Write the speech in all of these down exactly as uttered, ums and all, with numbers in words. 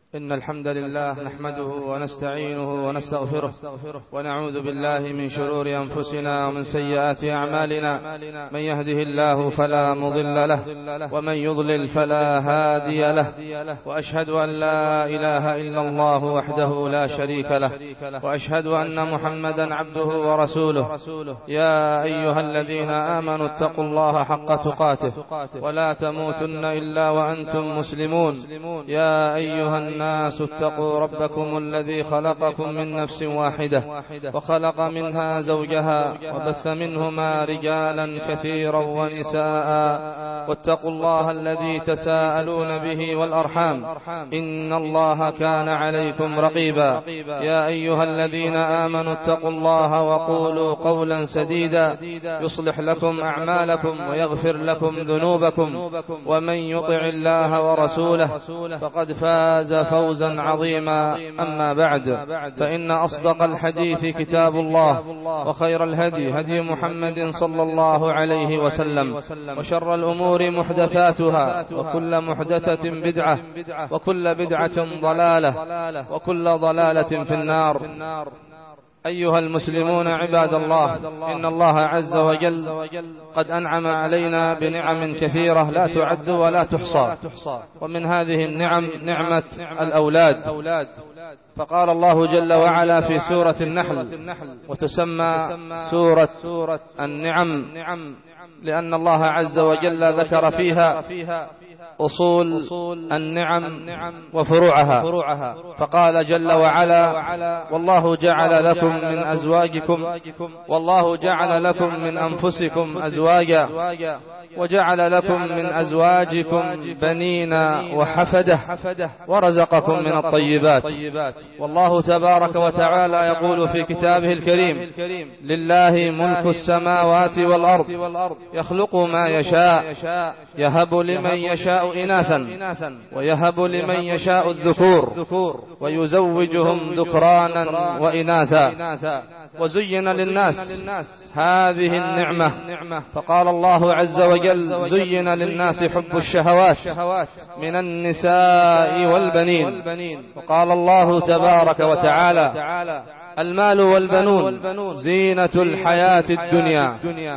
إن الحمد لله نحمده ونستعينه ونستغفره ونعوذ بالله من شرور أنفسنا ومن سيئات أعمالنا. من يهده الله فلا مضل له ومن يضلل فلا هادي له، وأشهد أن لا إله إلا الله وحده لا شريك له، وأشهد أن محمدا عبده ورسوله. يا أيها الذين آمنوا اتقوا الله حق تقاته ولا تموتن إلا وأنتم مسلمون. يا أيها الناس اتقوا ربكم الذي خلقكم من نفس واحدة وخلق منها زوجها وبث منهما رجالا كثيرا ونساء، واتقوا الله الذي تساءلون به والأرحام إن الله كان عليكم رقيبا. يا أيها الذين آمنوا اتقوا الله وقولوا قولا سديدا يصلح لكم أعمالكم ويغفر لكم ذنوبكم، ومن يطع الله ورسوله فقد فاز فوزا عظيما. أما بعد، فإن أصدق الحديث كتاب الله، وخير الهدي هدي محمد صلى الله عليه وسلم، وشر الأمور محدثاتها، وكل محدثة بدعة، وكل بدعة ضلالة، وكل ضلالة في النار. أيها المسلمون عباد الله، إن الله عز وجل قد أنعم علينا بنعم كثيرة لا تعد ولا تحصى، ومن هذه النعم نعمة الأولاد. فقال الله جل وعلا في سورة النحل، وتسمى سورة النعم لأن الله عز وجل ذكر فيها أصول النعم وفروعها، فقال جل وعلا: والله جعل لكم من أزواجكم والله جعل لكم من أنفسكم أزواجا وجعل لكم من أزواجكم بنين وحفدة ورزقكم من الطيبات. والله تبارك وتعالى يقول في كتابه الكريم: لله ملك السماوات والأرض يخلق ما يشاء يهب لمن يشاء إناثا ويهب لمن يشاء الذكور ويزوجهم ذكرانا وإناثا. وزين للناس هذه النعمة، فقال الله عز وجل: زين للناس حب الشهوات من النساء والبنين. وقال الله تبارك وتعالى: المال والبنون زينة الحياة الدنيا.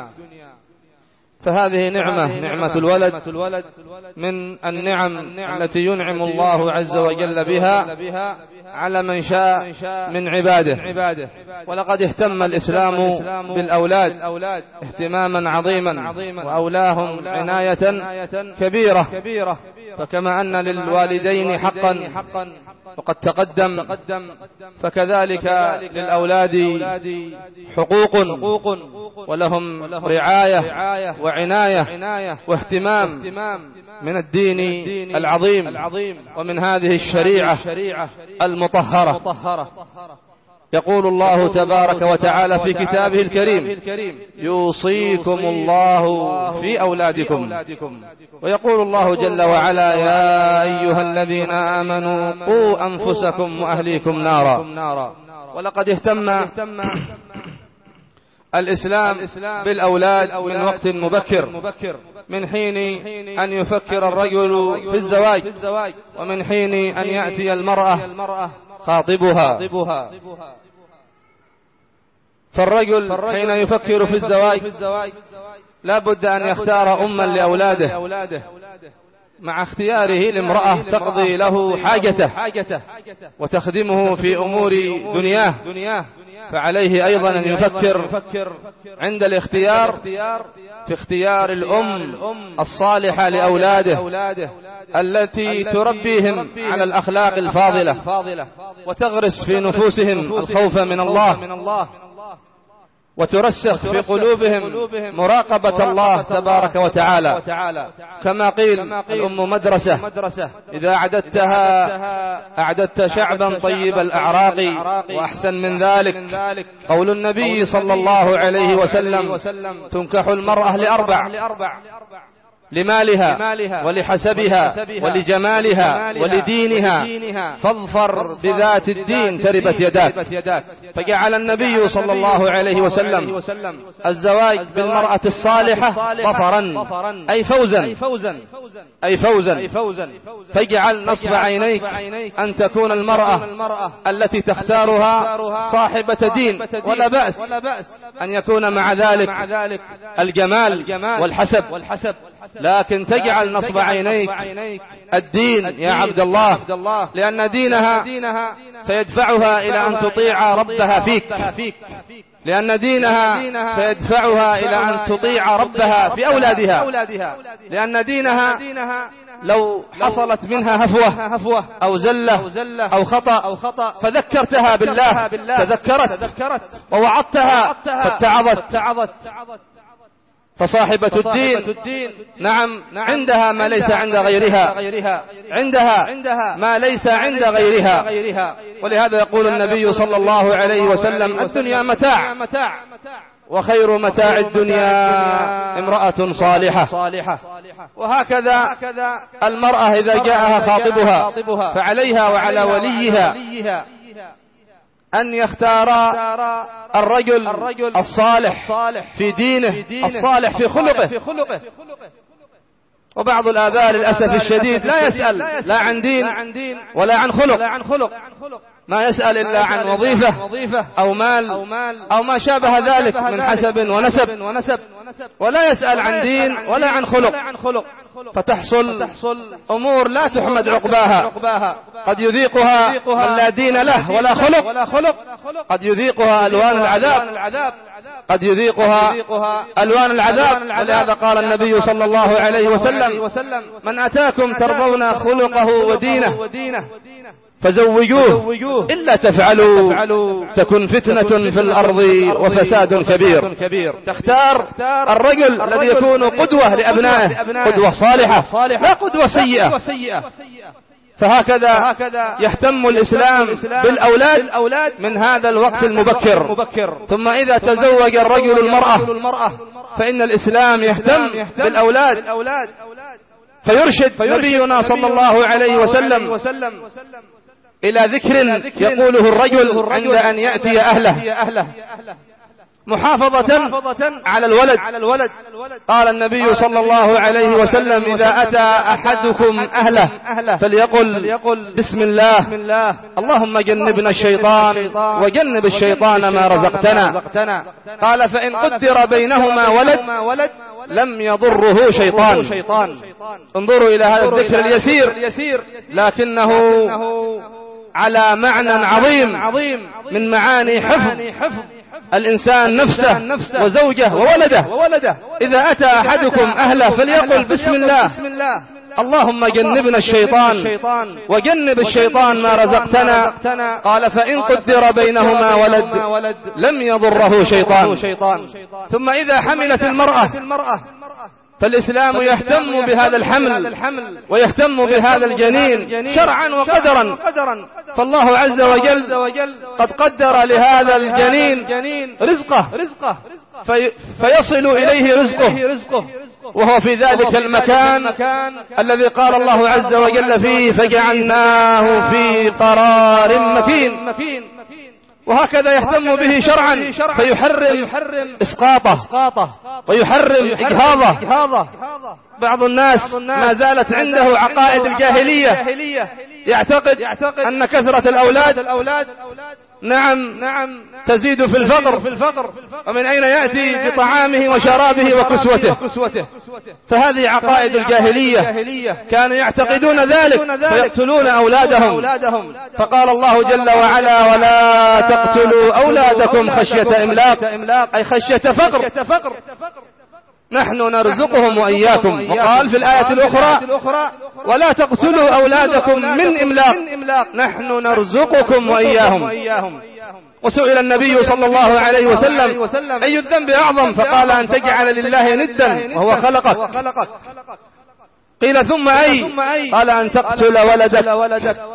فهذه نعمة، نعمة الولد من النعم التي ينعم الله عز وجل بها على من شاء من عباده. ولقد اهتم الإسلام بالأولاد اهتماما عظيما، وأولاهم عناية كبيرة. فكما أن للوالدين حقا وقد تقدم، فكذلك للأولاد حقوق، ولهم رعاية وعناية واهتمام من الدين العظيم ومن هذه الشريعة المطهرة. يقول الله تبارك وتعالى في كتابه الكريم: يوصيكم الله في أولادكم. ويقول الله جل وعلا: يا أيها الذين آمنوا قوا أنفسكم وأهليكم نارا. ولقد اهتم الإسلام بالأولاد من وقت مبكر، من حين أن يفكر الرجل في الزواج، ومن حين أن يأتي المرأة خاطبها. فالرجل حين يفكر في الزواج لا بد أن يختار أما لأولاده، مع اختياره لامرأة تقضي له حاجته وتخدمه في أمور دنياه. فعليه أيضا أن يفكر عند الاختيار في اختيار الأم الصالحة لأولاده، التي تربيهم على الأخلاق الفاضلة وتغرس في نفوسهم الخوف من الله، وترسخ في قلوبهم مراقبة الله تبارك وتعالى. كما قيل: الأم مدرسة، إذا أعددتها أعددت شعبا طيب الأعراق. وأحسن من ذلك قول النبي صلى الله عليه وسلم: تنكح المرأة لأربع: لمالها ولحسبها ولجمالها ولدينها، فاظفر بذات الدين تربت يداك. فجعل النبي صلى الله عليه وسلم الزواج بالمرأة الصالحة ظفرا أي فوزا أي فوزا. فاجعل نصب عينيك أن تكون المرأة التي تختارها صاحبة دين، ولا بأس أن يكون مع ذلك الجمال والحسب، لكن تجعل نصب عينيك الدين يا عبد الله، لأن دينها سيدفعها إلى أن تطيع ربها فيك، لأن دينها سيدفعها إلى أن تطيع ربها في أولادها، لأن دينها لو حصلت منها هفوة أو زلة أو خطأ فذكرتها بالله تذكرت، ووعدتها فاتعظت. فصاحبة الدين نعم عندها ما ليس عند غيرها، عندها ما ليس عند غيرها. ولهذا يقول النبي صلى الله عليه وسلم: الدنيا متاع، وخير متاع الدنيا امرأة صالحة. وهكذا المرأة إذا جاءها خاطبها فعليها وعلى وليها أن يختار الرجل الصالح في دينه، الصالح في خلقه. وبعض الآباء للأسف الشديد لا يسأل لا عن دين ولا عن خلق، ما يسأل إلا عن وظيفة أو مال أو ما شابه ذلك من حسب ونسب، ولا يسأل عن دين ولا عن خلق، فتحصل أمور لا تحمد عقباها. قد يذيقها من لا دين له ولا خلق، قد يذيقها ألوان العذاب، قد يذيقها ألوان العذاب. ولهذا قال النبي صلى الله عليه وسلم: من أتاكم ترضون خلقه ودينه فزوجوه، إلا تفعلوا تكن فتنة في الأرض وفساد كبير. تختار الرجل الذي يكون قدوة لأبنائه، قدوة صالحة لا قدوة سيئة. فهكذا يهتم الإسلام بالأولاد من هذا الوقت المبكر. ثم إذا تزوج الرجل المرأة فإن الإسلام يهتم بالأولاد، فيرشد نبينا صلى الله عليه وسلم إلى ذكر يقوله الرجل عند أن يأتي أهله، محافظة على الولد. قال النبي صلى الله عليه وسلم: إذا أتى أحدكم أهله فليقل بسم الله، اللهم جنبنا الشيطان وجنب الشيطان ما رزقتنا. قال: فإن قدر بينهما ولد لم يضره شيطان. انظروا إلى هذا الذكر اليسير، لكنه على معنى عظيم من معاني حفظ الإنسان نفسه وزوجه وولده. إذا أتى أحدكم أهله فليقل بسم الله، اللهم جنبنا الشيطان وجنب الشيطان ما رزقتنا. قال: فإن قدر بينهما ولد لم يضره شيطان. ثم إذا حملت المرأة فالإسلام يهتم بهذا الحمل ويهتم بهذا الجنين شرعا وقدرا. فالله عز وجل قد قدر لهذا الجنين رزقه في فيصل إليه رزقه، وهو في ذلك المكان الذي قال الله عز وجل فيه: فجعلناه في قرار مكين. وهكذا يهتم به شرعا فيحرم إسقاطه ويحرم إجهاضه. بعض الناس ما زالت عنده عقائد الجاهلية، يعتقد أن كثرة الأولاد نعم تزيد في الفقر، ومن أين يأتي بطعامه وشرابه وكسوته. فهذه عقائد الجاهلية، كانوا يعتقدون ذلك فيقتلون أولادهم. فقال الله جل وعلا: ولا تقتلوا أولادكم خشية إملاق، أي خشية فقر، نحن نرزقهم وإياكم. وقال في الآية الأخرى: ولا تقتلوا أولادكم من إملاق، نحن نرزقكم وإياهم. وسئل النبي صلى الله عليه وسلم: أي الذنب أعظم؟ فقال: أن تجعل لله ندا وهو خلقك. قيل: ثم أي؟ قال: أن تقتل ولدك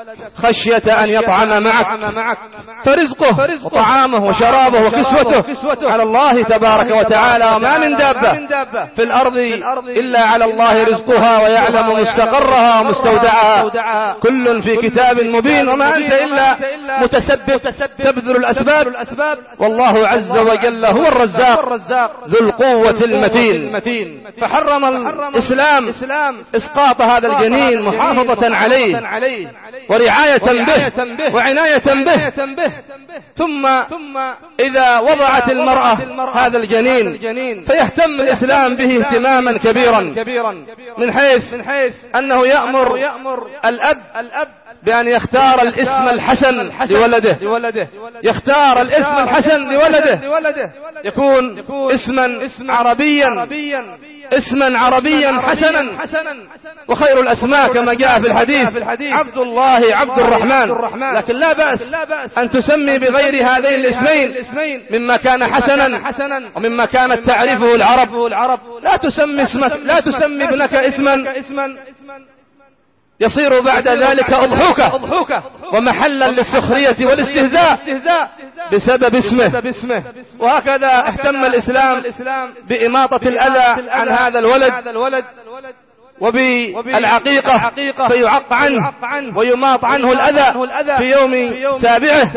خشية أن يطعم معك، فرزقه وطعامه وشرابه وكسوته على الله تبارك وتعالى. وما من دابة في الأرض إلا على الله رزقها ويعلم مستقرها ومستودعها، كل في كتاب مبين. وما أنت إلا متسبب تبذل الأسباب، والله عز وجل هو الرزاق ذو القوة المتين. فحرم الإسلام إسقاط هذا الجنين محافظة عليه ورعاية به وعناية به. ثم إذا وضعت المرأة هذا الجنين فيهتم الإسلام به اهتماما كبيرا، من حيث أنه يأمر الأب بأن يختار الاسم الحسن لولده، يختار الاسم الحسن لولده، يكون اسما عربيا اسما عربيا حسنا. وخير الأسماء كما جاء في الحديث عبد الله عبد الرحمن، لكن لا بأس أن تسمي بغير هذين الاسمين مما كان حسنا ومما كانت تعرفه العرب. لا تسمي اسمك لا تسمي ابنك اسما يصير بعد ذلك أضحوكة ومحلا للسخرية والاستهزاء بسبب اسمه. وهكذا اهتم الإسلام بإماطة الأذى عن هذا الولد وبالعقيقة فيعق عنه ويماط عنه الأذى في يوم سابعه.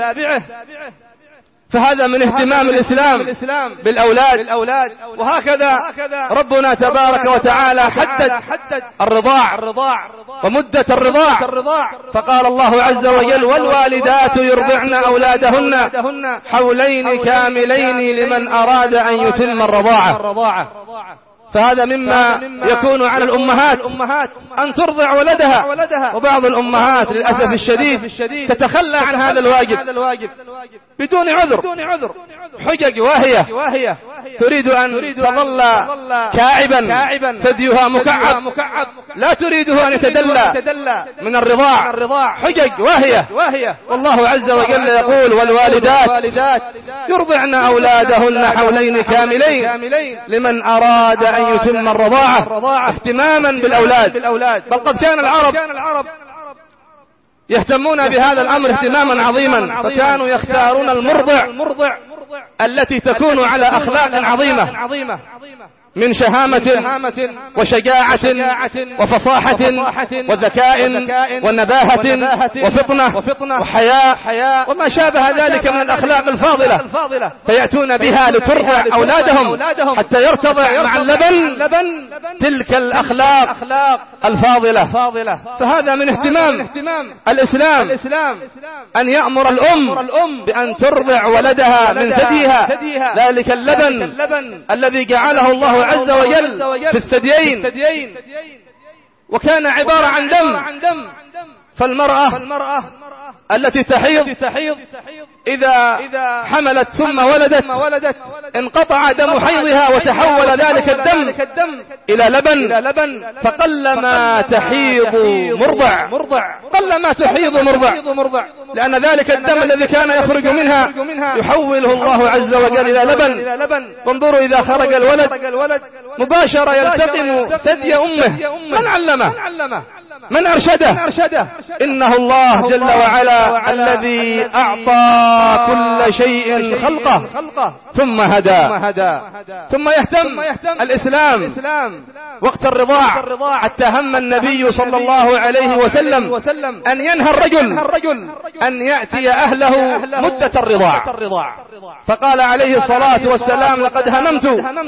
فهذا من اهتمام الإسلام بالأولاد. وهكذا ربنا تبارك وتعالى حدد الرضاع ومدة الرضاع، فقال الله عز وجل والوالدات يرضعن أولادهن حولين كاملين لمن أراد أن يتم الرضاعة. فهذا مما يكون على الأمهات أن ترضع ولدها، وبعض الأمهات للأسف الشديد تتخلى عن هذا الواجب بدون عذر، حجج واهية، تريد أن تظل كاعبا ثديها مكعب، لا تريده أن يتدلى من الرضاع، حجج واهية. والله عز وجل يقول والوالدات يرضعن أولادهن حولين كاملين لمن أراد أن يتم الرضاعة اهتماما بالأولاد. بل قد كان العرب يهتمون بهذا الأمر اهتماما عظيما، فكانوا يختارون المرضع التي تكون على أخلاق عظيمة من شهامة وشجاعة وفصاحة وذكاء ونباهة وفطنة وحياء وما شابه ذلك من الأخلاق الفاضلة، فيأتون بها لترضع أولادهم حتى يرتضع مع اللبن تلك الأخلاق الفاضلة. فهذا من اهتمام الإسلام أن يأمر الأم بأن ترضع ولدها من ثديها ذلك اللبن الذي جعله الله عز وجل في الثديين، وكان عبارة عن دم. فالمرأة التي تحيض إذا حملت ثم ولدت انقطع دم حيضها وتحول ذلك الدم إلى لبن، فقلما تحيض مرضع قلما تحيض مرضع، لأن ذلك الدم الذي كان يخرج منها يحوله الله عز وجل إلى لبن. وانظروا إذا خرج الولد مباشرة يلتقم ثدي أمه. من علمه؟ من أرشده؟ إنه الله جل وعلا الذي أعطى كل شيء خلقه ثم هدى. ثم يهتم الإسلام وقت الرضاع حتى هم النبي صلى الله عليه وسلم أن ينهى الرجل أن يأتي أهله مدة الرضاع، فقال عليه الصلاة والسلام لقد هممت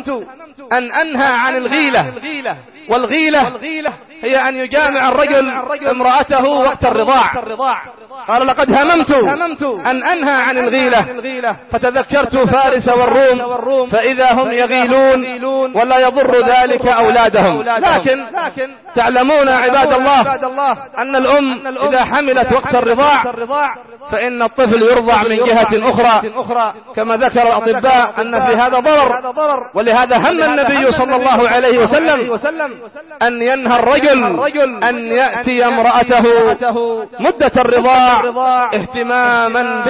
أن أنهى عن الغيلة. والغيلة هي أن يجامع الرجل امرأته وقت الرضاع. قال لقد هممت أن أنهى عن الغيلة، فتذكرت فارس والروم فإذا هم يغيلون ولا يضر ذلك أولادهم. لكن تعلمون عباد الله أن الأم إذا حملت وقت الرضاع فإن الطفل يرضع من جهة أخرى، كما ذكر الأطباء أن في هذا ضرر. ولهذا هم النبي صلى الله عليه وسلم أن ينهى الرجل أن يأتي امرأته مدة الرضاع اهتماما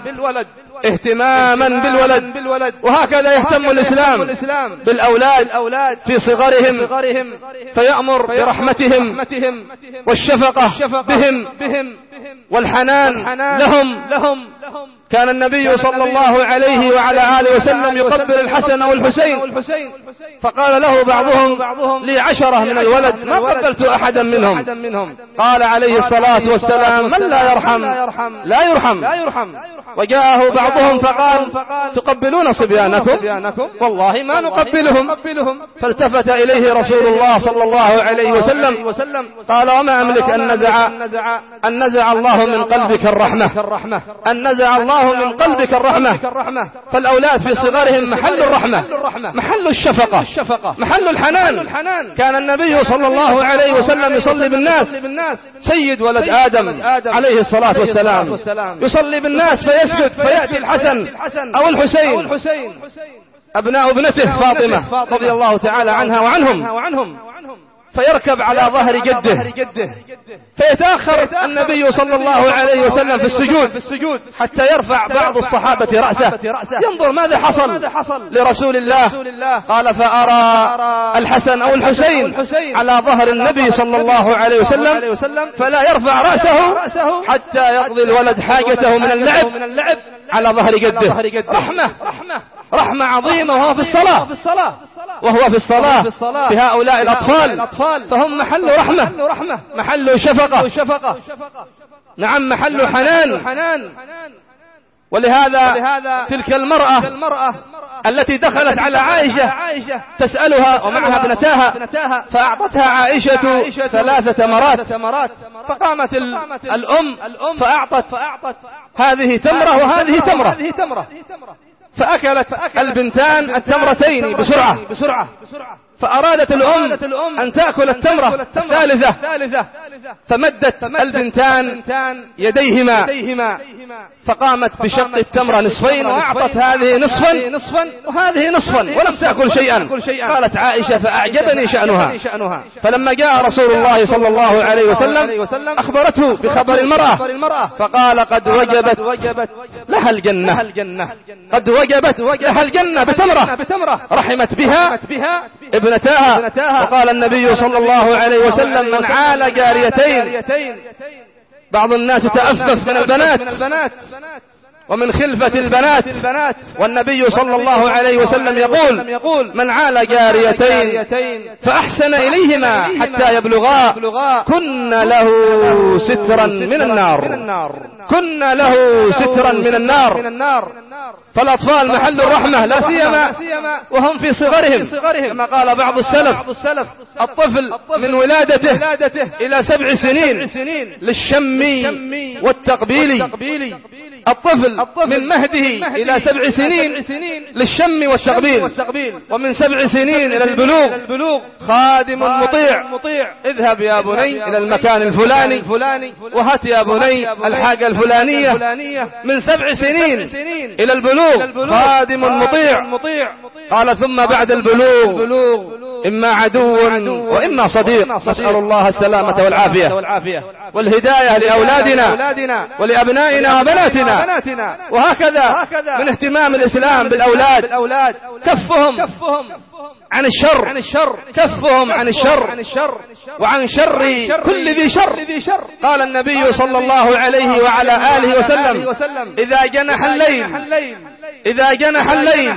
بالولد. وهكذا يهتم الإسلام بالأولاد في صغرهم، فيأمر برحمتهم والشفقة بهم والحنان لهم. كان النبي صلى الله عليه وعلى آله وسلم يقبل الحسن والحسين، فقال له بعضهم لي عشرة من الولد ما قبلت أحدا منهم. قال عليه الصلاة والسلام من لا يرحم لا يرحم. وجاءه بعضهم فقال تقبلون صبيانكم؟ والله ما نقبلهم. فالتفت إليه رسول الله صلى الله عليه وسلم قال وما أملك أن نزع أن نزع الله من قلبك الرحمة أن نزع الله من قلبك الرحمة. فالأولاد في صغرهم محل الرحمة، محل الشفقة، محل الحنان. كان النبي صلى الله عليه وسلم يصلي بالناس، سيد ولد آدم عليه الصلاة والسلام يصلي بالناس فيسجد، فيأتي الحسن أو الحسين أبناء ابنته فاطمة رضي الله تعالى عنها وعنهم، فيركب على ظهر جده، فيتأخر النبي صلى الله عليه وسلم في السجود حتى يرفع بعض الصحابة رأسه ينظر ماذا حصل لرسول الله. قال فأرى الحسن أو الحسين على ظهر النبي صلى الله عليه وسلم فلا يرفع رأسه حتى يقضي الولد حاجته من اللعب على ظهر جده. رحمة رحمة عظيمة وهو في الصلاة وهو في الصلاة بهؤلاء الأطفال، فهم محل رحمة، محل شفقة، نعم محل حنان. ولهذا تلك المرأة التي دخلت على عائشة تسألها ومعها ابنتاها، فأعطتها عائشة ثلاث تمرات، فقامت الأم فأعطت هذه تمرة وهذه تمرة، فأكلت البنتان التمرتين بسرعة، فأرادت الأم أن تأكل التمرة الثالثة، فمدت البنتان يديهما فقامت بشق التمرة نصفين وأعطت هذه نصفا وهذه نصفا ولم تأكل شيئا. قالت عائشة فأعجبني شأنها، فلما جاء رسول الله صلى الله عليه وسلم أخبرته بخبر المرأة فقال قد وجبت لها الجنة، قد وجبت لها الجنة بتمرة رحمت بها ابنتاها. وقال النبي صلى الله عليه وسلم من عال جاريتين، بعض الناس تأفف من البنات ومن خلفة البنات، والنبي صلى الله عليه وسلم يقول من عال جاريتين فأحسن إليهما حتى يبلغا كن له سترا من النار، كن له سترا من النار. فالأطفال محل الرحمة لا سيما وهم في صغرهم، كما قال بعض السلف الطفل من ولادته إلى سبع سنين للشم والتقبيل، الطفل من مهده إلى سبع سنين للشم والتقبيل، ومن سبع سنين إلى البلوغ خادم مطيع، اذهب يا بني إلى المكان الفلاني وهات يا بني الحاجة الفلانية. من سبع سنين إلى البلوغ خادم مطيع. قال ثم بعد البلوغ إما عدو وإما صديق، نسأل الله السلامة والعافية والهداية لأولادنا ولأبنائنا وبناتنا. وهكذا من اهتمام الإسلام بالأولاد كفهم عن الشر، كفهم عن الشر وعن شر كل ذي شر. قال النبي صلى الله عليه وعلى آله وسلم إذا جنح الليل إذا جنح الليل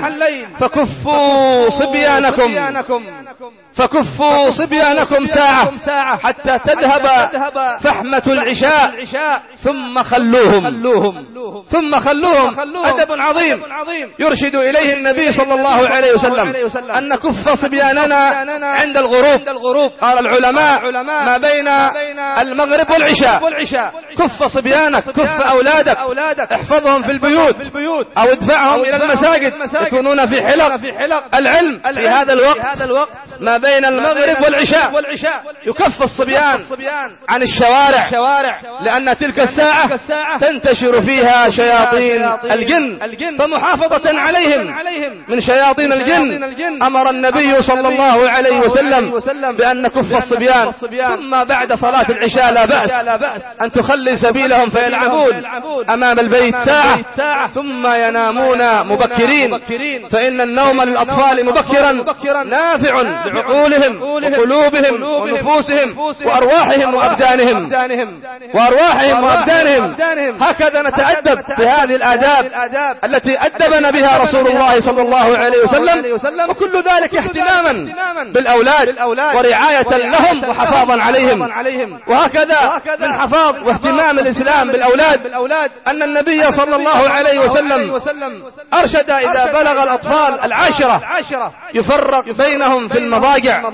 فكفوا صبيانكم فكفوا صبيانكم ساعة حتى تذهب فحمة العشاء ثم خلوهم ثم خلوهم. أدب عظيم يرشد إليه النبي صلى الله عليه وسلم أن نكف صبياننا عند الغروب. قال العلماء ما بين المغرب والعشاء كف صبيانك، كف أولادك، احفظهم في البيوت أو ادفعهم إلى المساجد يكونون في حلق العلم في هذا الوقت ما بين المغرب والعشاء. يكف الصبيان عن الشوارع، لأن تلك الساعة تنتشر فيها شياطين الجن، فمحافظة عليهم من شياطين الجن أمر النبي صلى الله عليه وسلم بأن نكف الصبيان. ثم بعد صلاة العشاء لا بأس أن تخلي سبيلهم فيلعبون أمام البيت ساعة ثم ينامون مبكرين، فإن النوم للأطفال مبكرا نافع لعقولهم وقلوبهم ونفوسهم وأرواحهم وأبدانهم وأرواحهم وأبدانهم. هكذا نتأدب بهذه الآداب التي أدبنا بها رسول الله صلى الله عليه وسلم، وكل ذلك اهتماما بالأولاد ورعاية لهم وحفاظا عليهم. وهكذا من حفاظ واهتمام الإسلام بالأولاد أن النبي صلى الله عليه وسلم أرشد إذا بلغ الأطفال العاشرة يفرق بينهم في المضاجع،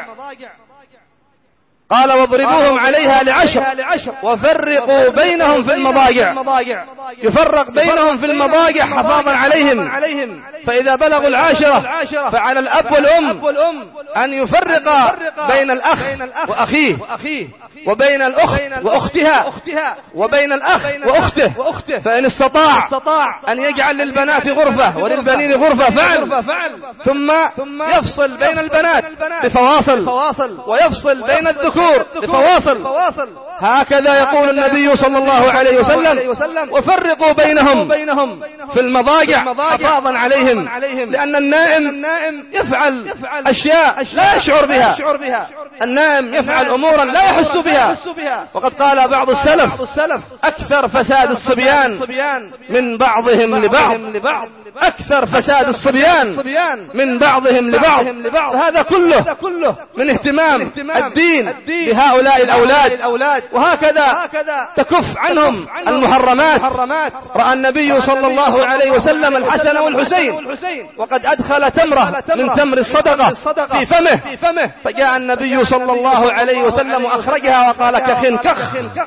قال واضربوهم عليها لعشر وفرقوا بينهم في المضاجع، يفرق بينهم في المضاجع حفاظا عليهم. فإذا بلغوا العاشرة فعلى الأب والأم أن يفرق بين الأخ وأخيه وبين الأخت وأختها وبين الأخ وأخته، فإن استطاع أن يجعل للبنات غرفة وللبنين غرفة فعل، ثم يفصل بين البنات بفواصل ويفصل بين الذكور بفواصل. هكذا يقول النبي صلى الله عليه وسلم وفرقوا بينهم في المضاجع حفاظا عليهم، لأن النائم يفعل أشياء لا يشعر بها، النائم يفعل أمورا لا يحس بها. وقد قال بعض السلف أكثر فساد الصبيان من بعضهم لبعض، أكثر فساد الصبيان من بعضهم لبعض. هذا كله من اهتمام الدين بهؤلاء الأولاد، وهكذا تكف عنهم المحرمات. رأى النبي صلى الله عليه وسلم الحسن والحسين وقد أدخل تمرة من تمر الصدقة في فمه، فجاء النبي صلى الله عليه وسلم وأخرجها وقال كخ كخ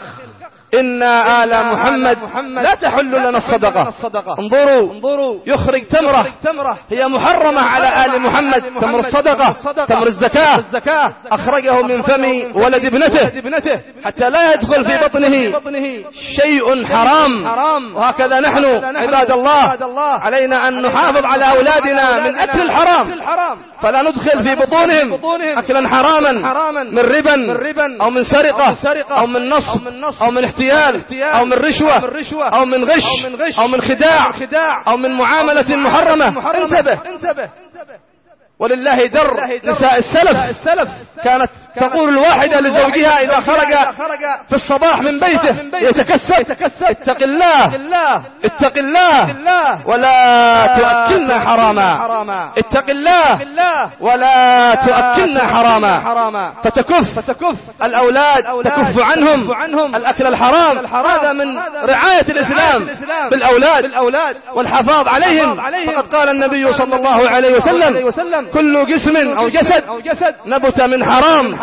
إنا آل محمد لا تحل لنا الصدقة. انظروا يخرج تمرة هي محرمة على آل محمد، تمر الصدقة تمر الزكاة، أخرجه من فم ولد ابنته حتى لا يدخل في بطنه شيء حرام. وهكذا نحن عباد الله علينا أن نحافظ على أولادنا من أكل الحرام، فلا ندخل في بطونهم أكلا حراما من ربا أو من سرقة أو من نصب أو من احتيال أو من رشوة أو من غش أو من خداع أو من معاملة محرمة. انتبه. ولله در نساء السلف كانت تقول الواحدة لزوجها إذا خرج في الصباح من بيته يتكسب اتق الله اتق الله ولا تؤكلنا حراما، اتق الله ولا تؤكلنا حراما، فتكف الأولاد تكف عنهم الأكل الحرام. هذا من رعاية الإسلام بالأولاد والحفاظ عليهم. فقد قال النبي صلى الله عليه وسلم كل جسم أو جسد نبت من حرام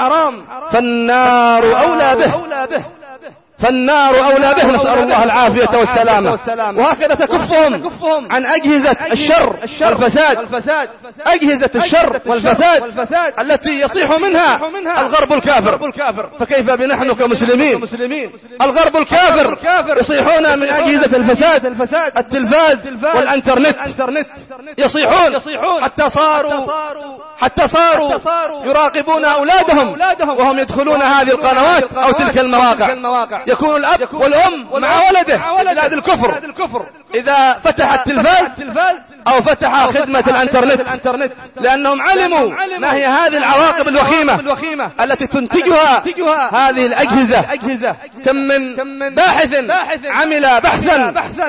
فالنار أولى به فالنار أولى به، نسأل الله العافية والسلامة. وهكذا تكفهم عن أجهزة الشر والفساد، أجهزة الشر والفساد التي يصيح منها الغرب الكافر. فكيف بنحن كمسلمين؟ الغرب الكافر يصيحون من أجهزة الفساد، التلفاز والانترنت يصيحون حتى صاروا حتى صاروا يراقبون أولادهم وهم يدخلون هذه القنوات أو تلك المواقع. يكون الأب والأم مع ولده بلاد الكفر إذا فتح التلفاز أو فتح خدمة الانترنت، لأنهم علموا ما هي هذه العواقب الوخيمة التي تنتجها هذه الأجهزة. كم من باحث عمل بحثا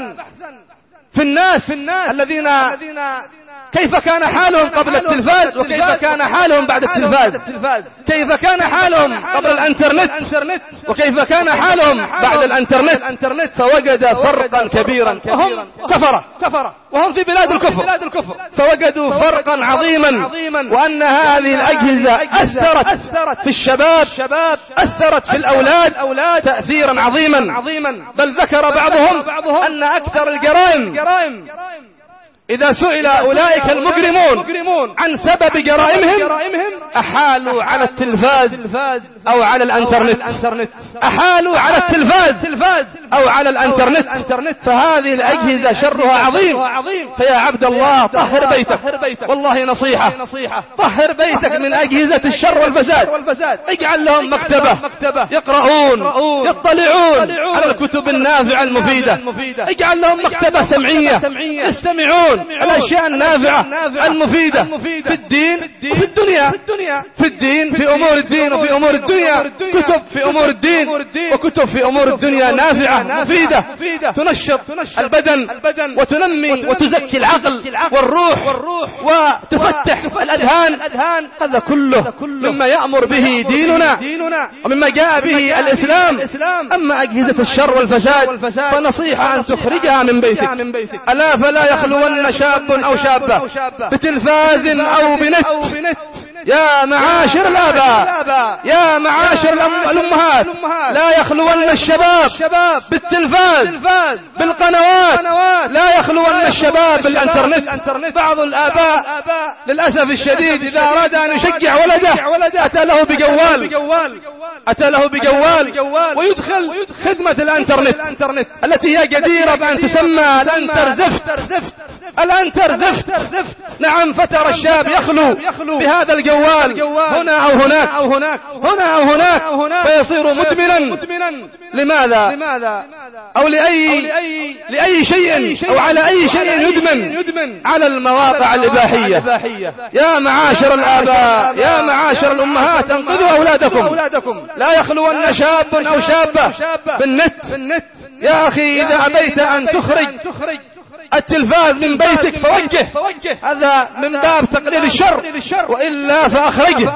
في الناس الذين كيف كان حالهم قبل التلفاز وكيف كان حالهم بعد التلفاز، كيف كان حالهم قبل الانترنت وكيف كان حالهم بعد الانترنت، فوجد فرقا كبيرا. وهم كفرة وهم في بلاد الكفر، فوجدوا فرقا عظيما، وأن هذه الأجهزة أثرت في الشباب، أثرت في الأولاد تأثيرا عظيما. بل ذكر بعضهم أن أكثر الجرائم إذا سئل أولئك المجرمون عن سبب جرائمهم أحالوا على التلفاز أو على الانترنت، أحالوا على التلفاز أو على الانترنت، فهذه الأجهزة شرها عظيم. فيا عبد الله طهر بيتك، والله نصيحة، طهر بيتك من أجهزة الشر والفساد. اجعل لهم مكتبة يقرؤون يطلعون على الكتب النافعة المفيدة، اجعل لهم مكتبة سمعية يستمعون الأشياء النافعة المفيدة في الدين وفي الدنيا، في الدين في أمور الدين وفي أمور الدنيا، كتب في أمور الدين وكتب في أمور الدنيا نافعة مفيدة تنشط البدن وتنمي وتزكي العقل والروح وتفتح الأذهان. هذا كله مما يأمر به ديننا ومما جاء به الإسلام. أما أجهزة الشر والفساد فنصيحة أن تخرجها من بيتك. ألا فلا يخلون شاب أو شابة بتلفاز أو بنت. يا معاشر الآباء، يا معاشر الأمهات، لا يخلون الشباب بالتلفاز بالقنوات، لا يخلون الشباب بالانترنت. بعض الآباء للأسف الشديد إذا أراد أن يشجع ولده أتى له بجوال أتى له بجوال ويدخل خدمة الانترنت التي هي جديرة بأن تسمى الانتر زفت. الانتر زفت. نعم، فترى الشاب يخلو بهذا الجوال هنا أو هناك هنا أو هناك فيصير مدمنا. لماذا؟ أو لأي لأي شيء أو على أي شيء يدمن؟ على المواقع الإباحية. يا معاشر الآباء، يا معاشر الأمهات، انقذوا أولادكم. لا يخلون شاب أو شابة بالنت. يا أخي إذا أبيت أن تخرج التلفاز من بيتك فوجه، هذا من باب تقليل الشر، وإلا فأخرجه.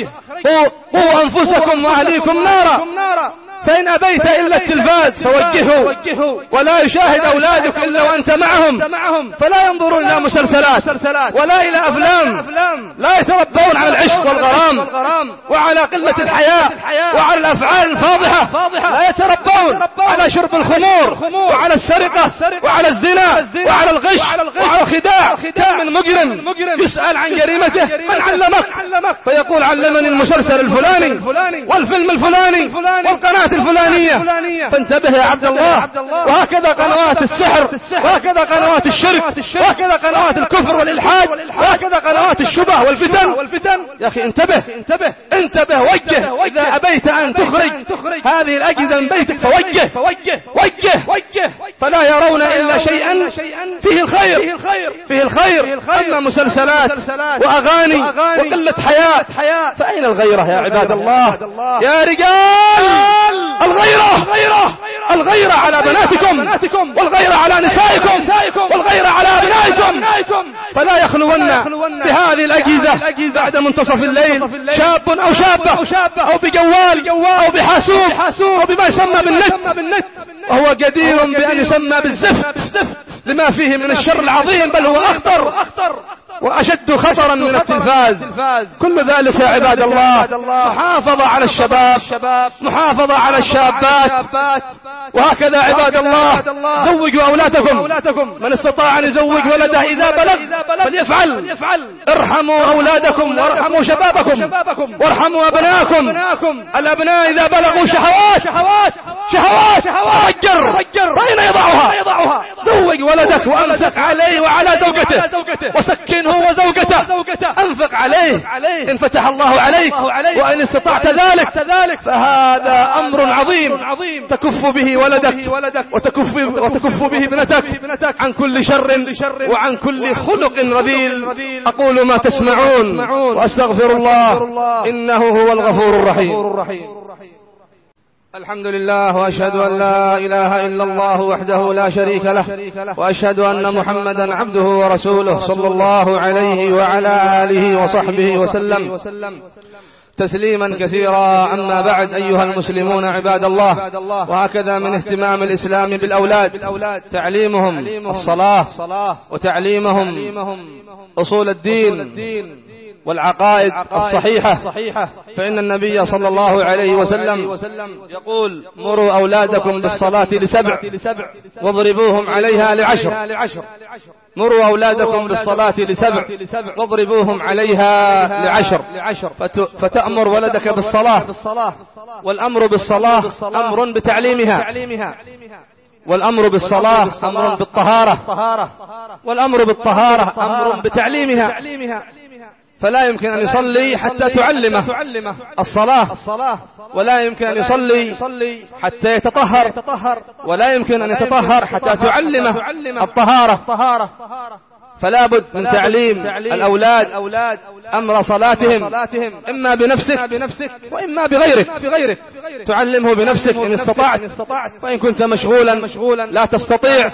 قوا أنفسكم وأهليكم نارا، فإن أبيت إلا التلفاز فوجهوا، ولا يشاهد أولادك إلا وأنت معهم، فلا ينظرون إلى مسلسلات ولا إلى أفلام، لا يتربون على العشق والغرام وعلى قلة الحياء وعلى الأفعال الفاضحة، لا يتربون على شرب الخمور وعلى السرقة وعلى الزنا وعلى الغش وعلى الخداع. كم من مجرم يسأل عن جريمته من علمك؟ فيقول علمني المسلسل الفلاني والفيلم الفلاني والقناة الفلانية. فانتبه يا عبد الله. وهكذا قنوات السحر، وهكذا قنوات الشرك، وهكذا قنوات الكفر والإلحاد، وهكذا قنوات الشبه والفتن. يا أخي انتبه انتبه وجه. إذا أبيت أن تخرج هذه الأجهزة من بيتك فوجه وجه، فلا يرون إلا شيئا فيه الخير فيه الخير. أما مسلسلات وأغاني وقلة حياة فأين الغيرة يا عباد الله؟ يا رجال، الغيرة الغيرة على بناتكم، والغيرة على نسائكم، والغيرة على أبنائكم. فلا يخلون بهذه الأجهزة بعد منتصف الليل شاب أو شابة أو بجوال أو بحاسوب أو بما يسمى بالنت، وهو جدير بأن يسمى بالزفت لما فيه من الشر العظيم، بل هو أخطر وأشد خطرا من التلفاز. كل ذلك يا عباد الله محافظة على الشباب، محافظة على الشابات. وهكذا عباد الله زوجوا أولادكم، من استطاع أن يزوج ولده إذا بلغ فليفعل. ارحموا أولادكم وارحموا شبابكم وارحموا أبناءكم. الأبناء إذا بلغوا شهوات شهوات فجر أين يضعها؟ زوج ولدك وأنفق عليه وعلى زوجته وسكنه وزوجته، أنفق عليه إن فتح الله عليك، وإن استطعت ذلك فهذا أمر عظيم تكف به ولدك وتكف به ابنتك عن كل شر وعن كل خلق رذيل. أقول ما تسمعون وأستغفر الله إنه هو الغفور الرحيم. الحمد لله، وأشهد أن لا إله إلا الله وحده لا شريك له، وأشهد أن محمدا عبده ورسوله صلى الله عليه وعلى آله وصحبه وسلم تسليما كثيرا. أما بعد، أيها المسلمون عباد الله، وهكذا من اهتمام الإسلام بالأولاد تعليمهم الصلاة وتعليمهم أصول الدين والعقائد الصحيحة، فإن النبي صلى الله عليه وسلم يقول: مروا أولادكم بالصلاة لسبع واضربوهم عليها لعشر. مروا أولادكم بالصلاة لسبع واضربوهم عليها لعشر. فتأمر ولدك بالصلاة، والأمر بالصلاة أمر بتعليمها، والأمر بالصلاة أمر بالطهارة، والأمر بالطهارة أمر بتعليمها. فلا يمكن أن يصلي حتى تعلمه الصلاة، ولا يمكن أن يصلي حتى يتطهر، ولا يمكن أن يتطهر حتى تعلمه الطهارة. فلا بد من تعليم الأولاد أمر صلاتهم، إما بنفسك وإما بغيرك. تعلمه بنفسك إن استطعت، وإن كنت مشغولا لا تستطيع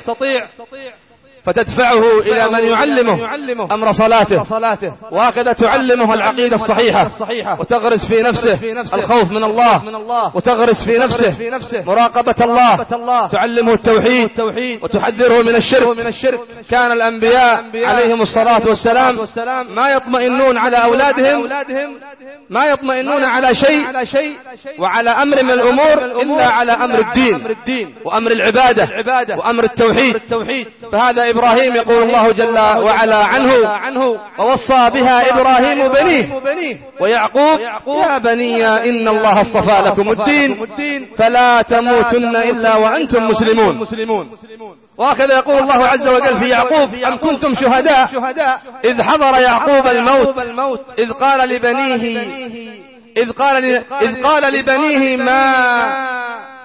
فتدفعه إلى من يعلمه أمر صلاته، وهكذا تعلمه العقيدة الصحيحة، وتغرس في نفسه الخوف من الله، وتغرس في نفسه مراقبة الله، تعلمه التوحيد وتحذره من الشرك. كان الأنبياء عليهم الصلاة والسلام ما يطمئنون على أولادهم، ما يطمئنون على شيء وعلى أمر من الأمور إلا على أمر الدين وأمر العبادة وأمر التوحيد. فهذا إبراهيم يقول الله جل وعلا عنه: ووصى بها إبراهيم بنيه ويعقوب يا بني إن الله اصطفى لكم الدين فلا تموتن إلا وأنتم مسلمون. وهكذا يقول الله عز وجل في يعقوب: أم كنتم شهداء إذ حضر يعقوب الموت إذ قال لبنيه إذ قال إذ قال لبنيه ما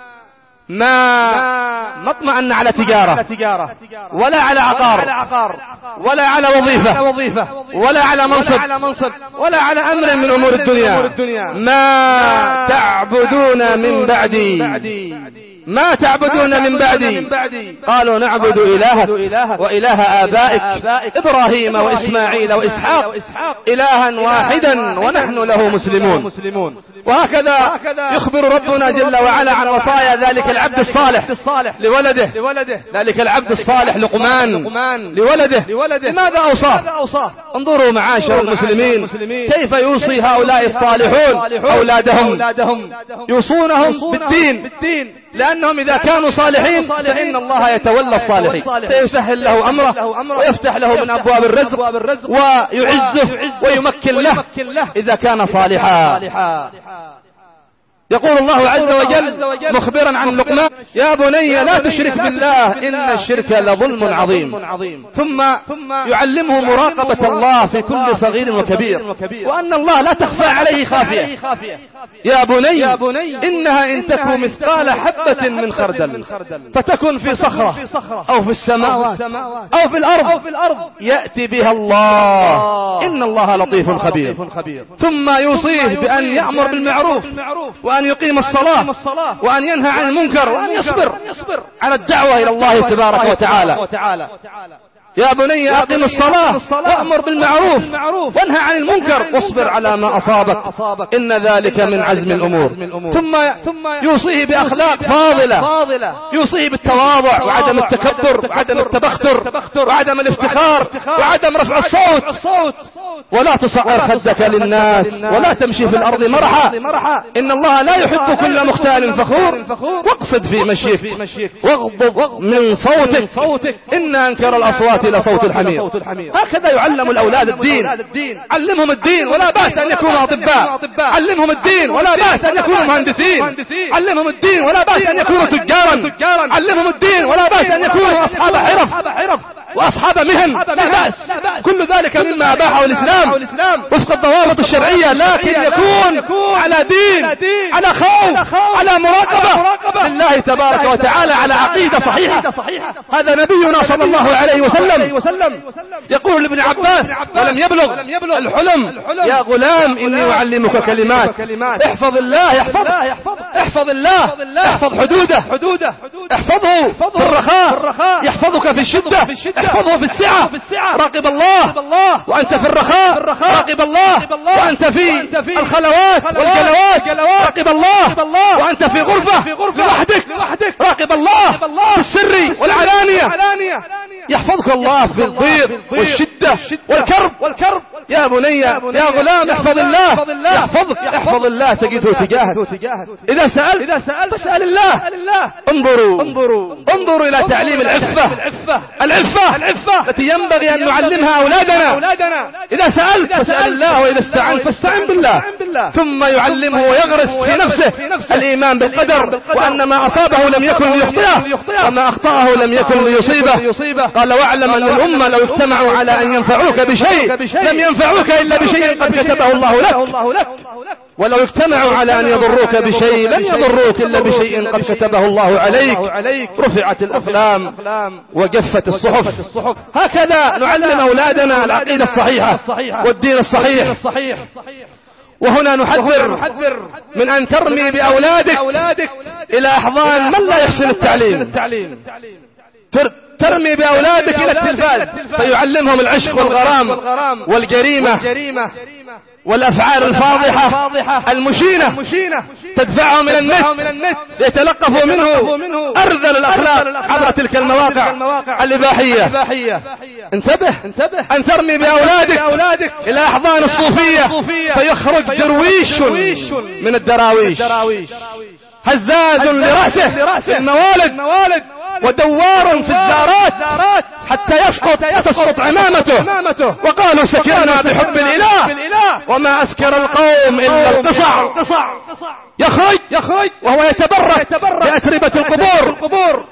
ما ما اطمأن على تجارة ولا على عقار ولا على وظيفة ولا على منصب ولا على أمر من أمور الدنيا. ما تعبدون من بعدي ما تعبدون من بعدي قالوا نعبد إلهك وإله آبائك إبراهيم وإسماعيل وإسحاق إلها واحدا ونحن له مسلمون. وهكذا يخبر ربنا جل وعلا عن وصايا ذلك العبد الصالح لولده، ذلك العبد الصالح لقمان لولده. لماذا أوصاه؟ انظروا معاشر المسلمين كيف يوصي هؤلاء الصالحون أولادهم، يوصونهم بالدين، لأنهم إذا كانوا صالحين فإن الله يتولى الصالحين، سيسهل له أمره ويفتح له من أبواب الرزق ويعزه ويمكن له إذا كان صالحا. يقول الله عز وجل مخبرا عن لقمان: يا بني لا تشرك بالله إن الشرك لظلم عظيم. ثم يعلمه مراقبة الله في كل صغير وكبير، وأن الله لا تخفى عليه خافية. يا بني إنها إن تكن مثقال حبة من خردل فتكن في صخرة أو في السماوات أو في الأرض يأتي بها الله إن الله لطيف خبير. ثم يوصيه بأن يأمر بالمعروف وأن يقيم الصلاة وأن ينهى عن المنكر وأن يصبر على الدعوة إلى الله تبارك وتعالى. يا بني أقم الصلاة وأمر بالمعروف وانهى عن المنكر واصبر على ما أصابك إن ذلك من عزم الأمور. ثم يوصيه بأخلاق فاضلة، يوصيه بالتواضع وعدم التكبر وعدم التبختر وعدم الافتخار وعدم رفع الصوت، ولا تصعر خدك للناس ولا تمشي في الأرض مرحا إن الله لا يحب كل مختال فخور. واقصد في مشيك واغضض من صوتك إن أنكر الأصوات إلى صوت الحمير. هكذا يعلم الأولاد الدين. علمهم الدين ولا بأس أن يكونوا أطباء، علمهم الدين ولا بأس أن يكونوا مهندسين، علمهم الدين ولا بأس أن يكونوا تجارا، علمهم الدين ولا بأس أن يكونوا أصحاب حرف وأصحاب مهن، لا بأس. كل ذلك مما أباحه الإسلام وفق الضوابط الشرعية، لكن يكون على دين، على خوف، على مراقبة لله تبارك وتعالى، على عقيدة صحيحة. هذا نبينا صلى الله عليه وسلم يقول لابن عباس ولم يبلغ الحلم: يا غلام إني أعلمك كلمات احفظ الله يحفظك، احفظ الله احفظ حدوده، احفظه في الرخاء يحفظك في الشدة، احفظه في السعة. راقب الله وأنت في الرخاء، راقب الله وأنت في الخلوات والجلوات، راقب الله وأنت في غرفة لوحدك، راقب الله في السر والعلانية. يحفظك الله في الضيق والشدة والكرب يا بني يا غلام احفظ الله يحفظك، احفظ الله تجده تجاهك. إذا سألت فاسأل الله. انظروا انظروا إلى تعليم العفة العفة التي ينبغي أن نعلمها أولادنا. إذا سألت فاسأل الله، وإذا استعنت فاستعن بالله. ثم يعلمه ويغرس في نفسه الإيمان بالقدر، وأن ما أصابه لم يكن ليخطئه وما أخطأه لم يكن ليصيبه. قال واعلم أن الأمة لو اجتمعوا على أن ينفعوك بشيء لم ينفعوك إلا بشيء قد كتبه الله لك، ولو اجتمعوا على أن يضروك بشيء لن يضروك إلا بشيء قد كتبه الله عليك. رفعت الأقلام وجفت الصحف. هكذا نعلم أولادنا العقيدة الصحيحة والدين الصحيح. وهنا نحذر من أن ترمي بأولادك إلى أحضان من لا يحسن التعليم. ترمي بأولادك إلى التلفاز فيعلمهم العشق والغرام والجريمة والأفعال الفاضحة المشينة، تدفعهم إلى النت ليتلقفوا منه أرذل الأخلاق عبر تلك المواقع الإباحية. انتبه أن ترمي بأولادك إلى أحضان الصوفية فيخرج درويش من الدراويش هزاز لرأسه في الموالد ودوار في الزارات حتى يسقط تسقط عمامته. وقالوا سكرنا بحب الإله وما أسكر القوم إلا القصع. يخرج وهو يتبرك بأتربة القبور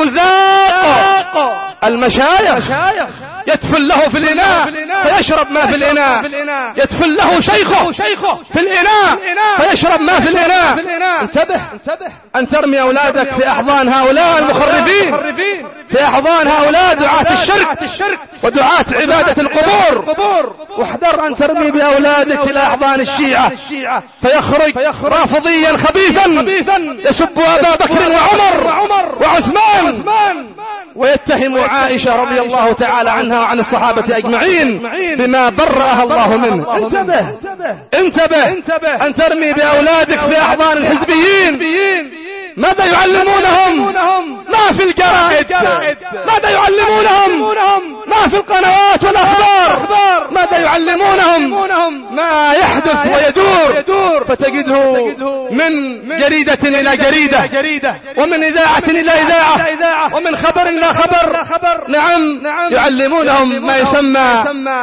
وببزاق المشايخ، يدفل له في الإناء فيشرب ما في الإناء، يدفل له شيخه في الإناء فيشرب ما في الإناء. انتبه أن ترمي أولادك في أحضان هؤلاء المخربين، في أحضان هؤلاء دعاة الشرك ودعاة عبادة القبور. واحذر أن ترمي بأولادك إلى أحضان الشيعة فيخرج رافضيا خبيثا يسب أبا بكر وعمر وعثمان ويتهم عائشة رضي الله تعالى عنها وعن الصحابة أجمعين بما برأها الله منه. انتبه أن ترمي بأولادك في أحضان الحزبيين. ماذا يعلمونهم؟ ما في الجرائد. ماذا يعلمونهم؟ ما في القنوات والأخبار. ماذا يعلمونهم؟ ما يحدث ويدور، فتجده من جريدة إلى جريدة ومن إذاعة إلى إذاعة ومن خبر إلى خبر. نعم يعلمونهم ما يسمى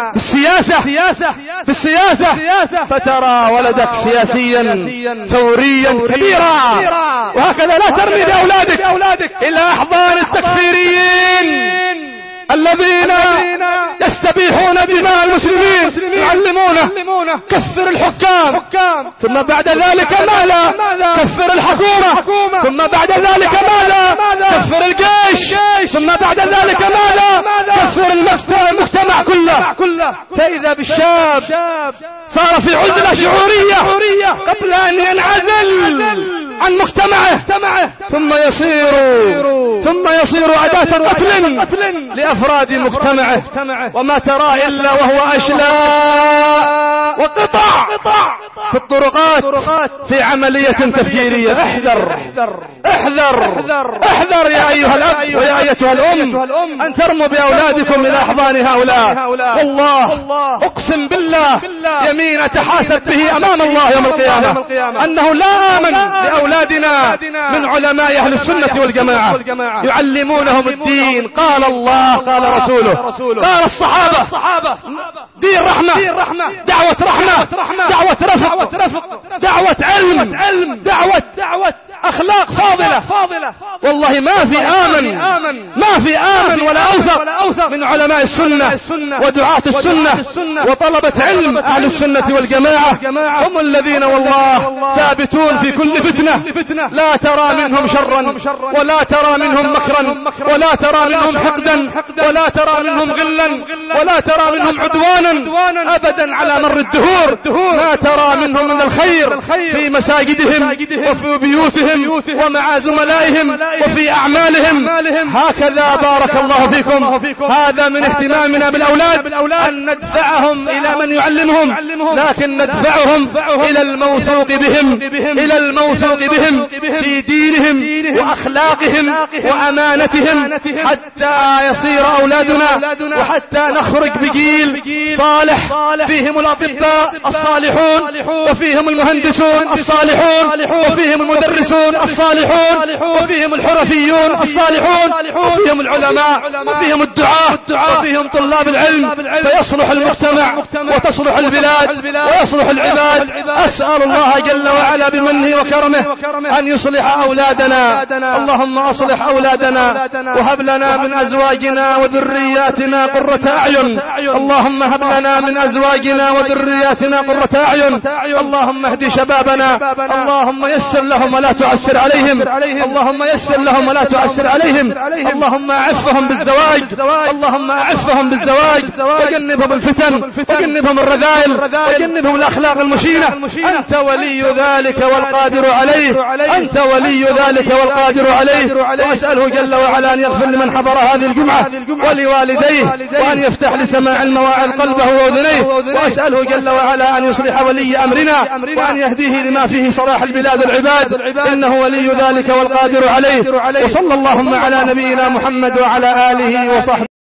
بالسياسة، فترى ولدك سياسيا ثوريا كبيرا. وهكذا لا ترمي بأولادك إلى أحضان التكفيريين الذين يستبيحون دماء المسلمين، يعلمونه كفر الحكام، ثم بعد ذلك ماذا؟ كفر الحكومة، ثم بعد ذلك ماذا؟ كفر الجيش، ثم بعد ذلك ماذا؟ كفر المجتمع كله. فإذا بالشاب صار في عزلة شعورية قبل أن ينعزل عن مجتمعه، ثم يصير ثم يصير أداة قتل لأفراد مجتمعه، وما ترى إلا وهو أشلاء وقطع في الطرقات في عملية تفجيرية. احذر احذر احذر يا أيها الأب ويا أيتها الأم أن ترموا بأولادكم إلى أحضان هؤلاء. والله أقسم بالله يمين أتحاسب به أمام الله يوم القيامة أنه لا آمن لأولادنا من علماء أهل السنة والجماعة يعلمونهم الدين. قال الله قال رسوله قال الصحابة. دين رحمة، دعوة رحمة، دعوة رفق، دعوة علم، دعوة أخلاق فاضلة. والله ما في آمن ما في آمن ولا أوثق من علماء السنة ودعاة السنة وطلبة علم أهل السنة والجماعة. هم الذين والله ثابتون في كل فتنة، لا ترى منهم شرا ولا ترى منهم مكرا ولا ترى منهم حقدا ولا ترى منهم غلا ولا ترى منهم عدوانا أبدا على مر الدهور. ما ترى منهم من الخير في مساجدهم وفي بيوتهم بيوتهم ومع زملائهم وفي أعمالهم. هكذا بارك الله فيكم هذا من اهتمامنا بالأولاد، أن ندفعهم إلى من يعلمهم، لكن ندفعهم إلى الموثوق بهم، إلى الموثوق بهم في دينهم وأخلاقهم وأمانتهم، حتى يصير أولادنا وحتى نخرج بجيل صالح فيهم الأطباء الصالحون، وفيهم المهندسون الصالحون، وفيهم المدرسون الصالحون، وفيهم الحرفيون الصالحون، وفيهم العلماء، وفيهم الدعاة، وفيهم طلاب العلم، فيصلح المجتمع وتصلح البلاد ويصلح العباد. أسأل الله جل وعلا بمنه وكرمه أن يصلح أولادنا. اللهم أصلح أولادنا وهب لنا من أزواجنا وذرياتنا قرة أعين. اللهم هب لنا من أزواجنا وذرياتنا قرة أعين. اللهم اهد شبابنا، اللهم يسر لهم ولا تعسر عليهم، اللهم يسر لهم ولا تعسر عليهم. اللهم أعفهم بالزواج، اللهم أعفهم بالزواج، وجنبهم الفتن، وجنبهم الرذائل، وجنبهم الأخلاق المشينة. أنت ولي ذلك والقادر عليه، أنت ولي ذلك والقادر عليه. وأسأله جل وعلا أن يغفر لمن حضر هذه الجمعة ولوالديه، وأن يفتح لسماع المواعظ قلبه وأذنيه. وأسأله جل وعلا أن يصلح ولي أمرنا وأن يهديه لما فيه صلاح البلاد والعباد، إنه ولي ذلك والقادر عليه. وصلى اللهم على نبينا محمد وعلى آله وصحبه.